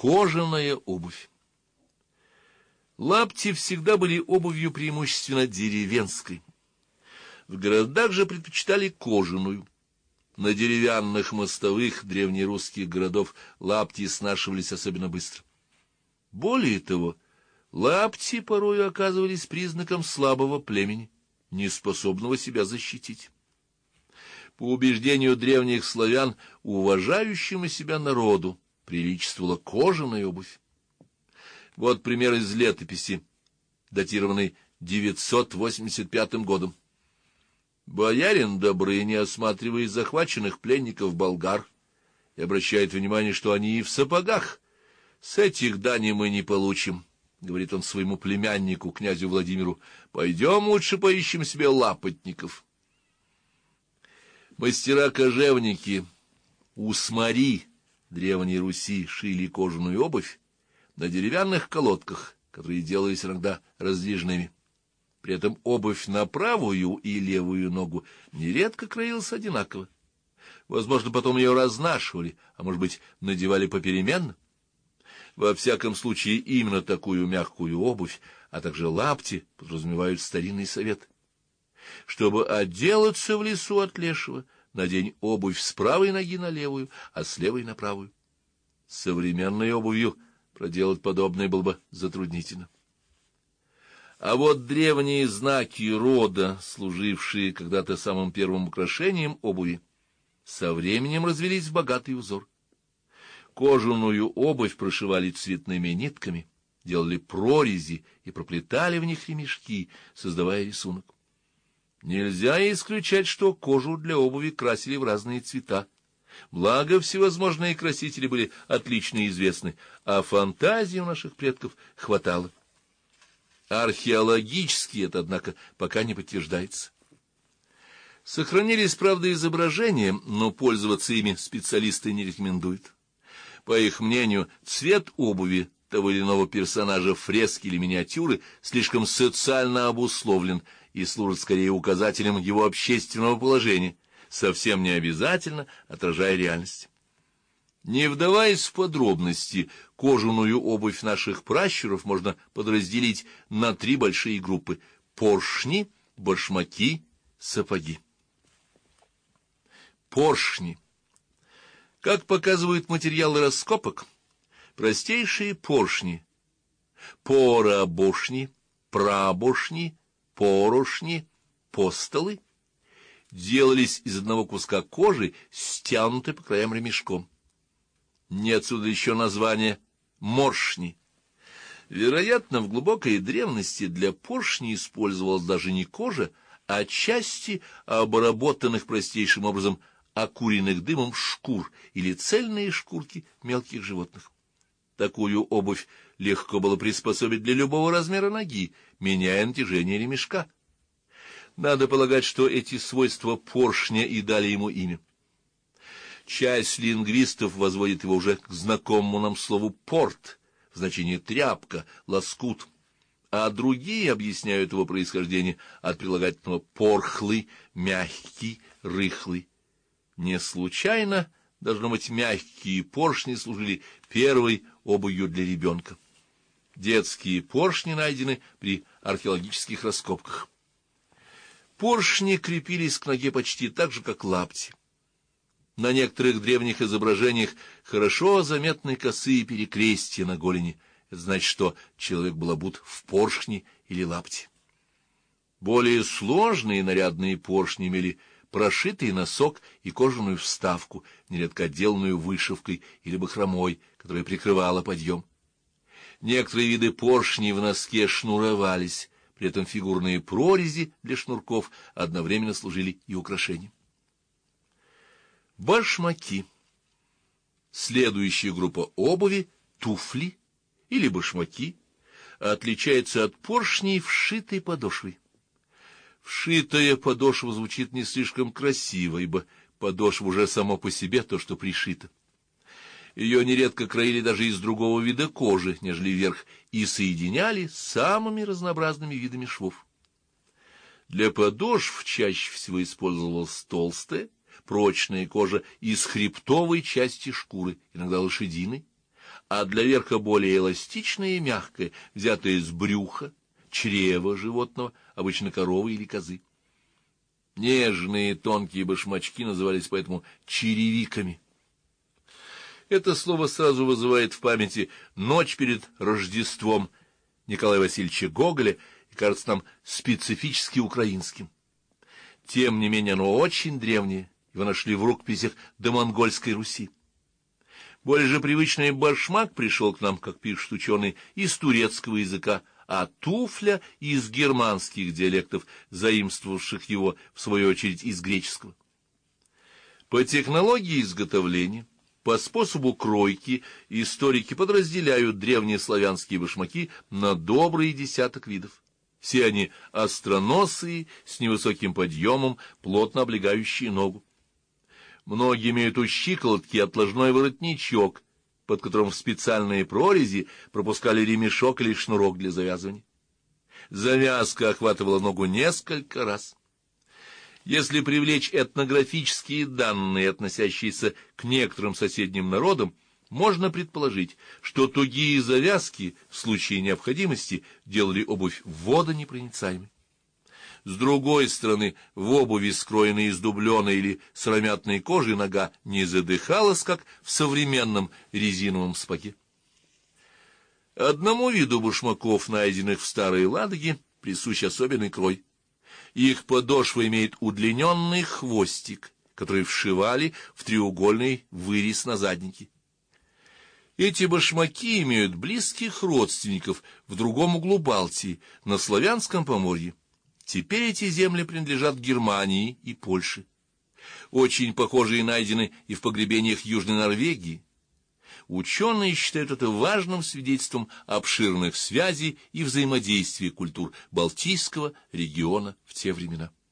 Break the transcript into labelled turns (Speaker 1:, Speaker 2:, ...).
Speaker 1: Кожаная обувь. Лапти всегда были обувью преимущественно деревенской. В городах же предпочитали кожаную. На деревянных мостовых древнерусских городов лапти снашивались особенно быстро. Более того, лапти порою оказывались признаком слабого племени, неспособного себя защитить. По убеждению древних славян, уважающему себя народу приличествовала кожаная обувь. Вот пример из летописи, датированной 985 годом. Боярин Добрыня осматривает захваченных пленников болгар и обращает внимание, что они и в сапогах. «С этих дани мы не получим», — говорит он своему племяннику, князю Владимиру, — «пойдем лучше поищем себе лапотников». Мастера-кожевники усмари Древней Руси шили кожаную обувь на деревянных колодках, которые делались иногда раздвижными. При этом обувь на правую и левую ногу нередко краилась одинаково. Возможно, потом ее разнашивали, а может быть, надевали попеременно. Во всяком случае, именно такую мягкую обувь, а также лапти подразумевают старинный совет. Чтобы отделаться в лесу от лешего, надень обувь с правой ноги на левую, а с левой на правую. С современной обувью проделать подобное было бы затруднительно. А вот древние знаки рода, служившие когда-то самым первым украшением обуви, со временем развились в богатый узор. Кожаную обувь прошивали цветными нитками, делали прорези и проплетали в них ремешки, создавая рисунок. Нельзя исключать, что кожу для обуви красили в разные цвета. Благо, всевозможные красители были отлично известны, а фантазии у наших предков хватало. Археологически это, однако, пока не подтверждается. Сохранились, правда, изображения, но пользоваться ими специалисты не рекомендуют. По их мнению, цвет обуви того или иного персонажа фрески или миниатюры слишком социально обусловлен и служит скорее указателем его общественного положения, совсем не обязательно отражая реальность. Не вдаваясь в подробности, кожаную обувь наших пращуров можно подразделить на три большие группы: поршни, башмаки, сапоги. Поршни. Как показывают материалы раскопок, простейшие поршни — поробошни, прабошни, порошни, постолы — делались из одного куска кожи, стянутой по краям ремешком. Не отсюда еще название моршни. Вероятно, в глубокой древности для поршни использовалась даже не кожа, а части обработанных простейшим образом окуренных дымом шкур или цельные шкурки мелких животных. Такую обувь легко было приспособить для любого размера ноги, меняя натяжение ремешка. Надо полагать, что эти свойства поршня и дали ему имя. Часть лингвистов возводит его уже к знакомому нам слову «порт» в значении «тряпка», «лоскут», а другие объясняют его происхождение от прилагательного «порхлый», «мягкий», «рыхлый». Не случайно, должно быть, мягкие поршни служили первой обувью для ребенка. Детские поршни найдены при археологических раскопках. Поршни крепились к ноге почти так же, как лапти. На некоторых древних изображениях хорошо заметны косые перекрестия на голени. Это значит, что человек был обут в поршни или лапти. Более сложные нарядные поршни имели прошитый носок и кожаную вставку, нередко отделанную вышивкой или бахромой, которая прикрывала подъем. Некоторые виды поршней в носке шнуровались, при этом фигурные прорези для шнурков одновременно служили и украшением. Башмаки. Следующая группа обуви — туфли или башмаки, отличается от поршней вшитой подошвой. Вшитая подошва звучит не слишком красиво, ибо подошва уже само по себе то, что пришито. Ее нередко краили даже из другого вида кожи, нежели верх, и соединяли с самыми разнообразными видами швов. Для подошв чаще всего использовалась толстая, прочная кожа из хребтовой части шкуры, иногда лошадиной, а для верха более эластичное и мягкое, взятое с брюха, чрева животного, обычно коровы или козы. Нежные тонкие башмачки назывались поэтому черевиками. Это слово сразу вызывает в памяти «Ночь перед Рождеством» Николая Васильевича Гоголя и кажется нам специфически украинским. Тем не менее оно очень древнее, его нашли в рукописях домонгольской Руси. Более же привычный башмак пришел к нам, как пишут ученые, из турецкого языка, а туфля — из германских диалектов, заимствовавших его, в свою очередь, из греческого. По технологии изготовления, по способу кройки историки подразделяют древние славянские башмаки на добрый десяток видов. Все они остроносые, с невысоким подъемом, плотно облегающие ногу. Многие имеют у щиколотки отложной воротничок, под которым в специальные прорези пропускали ремешок или шнурок для завязывания. Завязка охватывала ногу несколько раз. Если привлечь этнографические данные, относящиеся к некоторым соседним народам, можно предположить, что тугие завязки в случае необходимости делали обувь водонепроницаемой. С другой стороны, в обуви, скроенной из дубленой или сыромятной кожи, нога не задыхалась, как в современном резиновом сапоге. Одному виду башмаков, найденных в Старой Ладоге, присущ особенный крой. Их подошва имеет удлиненный хвостик, который вшивали в треугольный вырез на заднике. Эти башмаки имеют близких родственников в другом углу Балтии, на Славянском поморье. Теперь эти земли принадлежат Германии и Польше. Очень похожие найдены и в погребениях Южной Норвегии. Ученые считают это важным свидетельством обширных связей и взаимодействия культур Балтийского региона в те времена.